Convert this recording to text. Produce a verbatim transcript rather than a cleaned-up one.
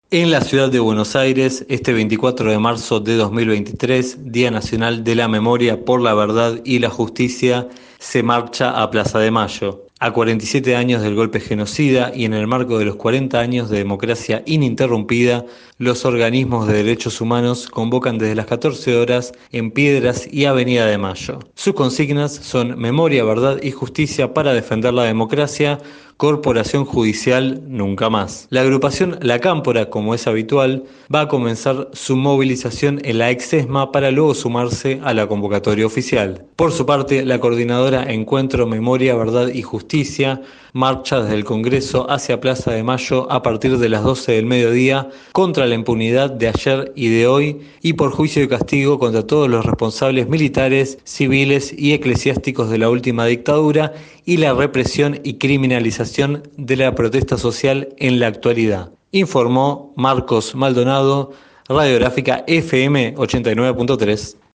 En la ciudad de Buenos Aires, este veinticuatro de marzo de dos mil veintitrés, Día Nacional de la Memoria por la Verdad y la Justicia, se marcha a Plaza de Mayo. A cuarenta y siete años del golpe genocida y en el marco de los cuarenta años de democracia ininterrumpida, los organismos de derechos humanos convocan desde las catorce horas en Piedras y Avenida de Mayo. Sus consignas son memoria, verdad y justicia para defender la democracia, Corporación Judicial Nunca Más. La agrupación La Cámpora, como es habitual, va a comenzar su movilización en la ex ESMA para luego sumarse a la convocatoria oficial. Por su parte, la coordinadora Encuentro Memoria, Verdad y Justicia marcha desde el Congreso hacia Plaza de Mayo a partir de las doce del mediodía contra la impunidad de ayer y de hoy y por juicio y castigo contra todos los responsables militares, civiles y eclesiásticos de la última dictadura y la represión y criminalización de la protesta social en la actualidad. Informó Marcos Maldonado, Radiográfica F M ochenta y nueve punto tres.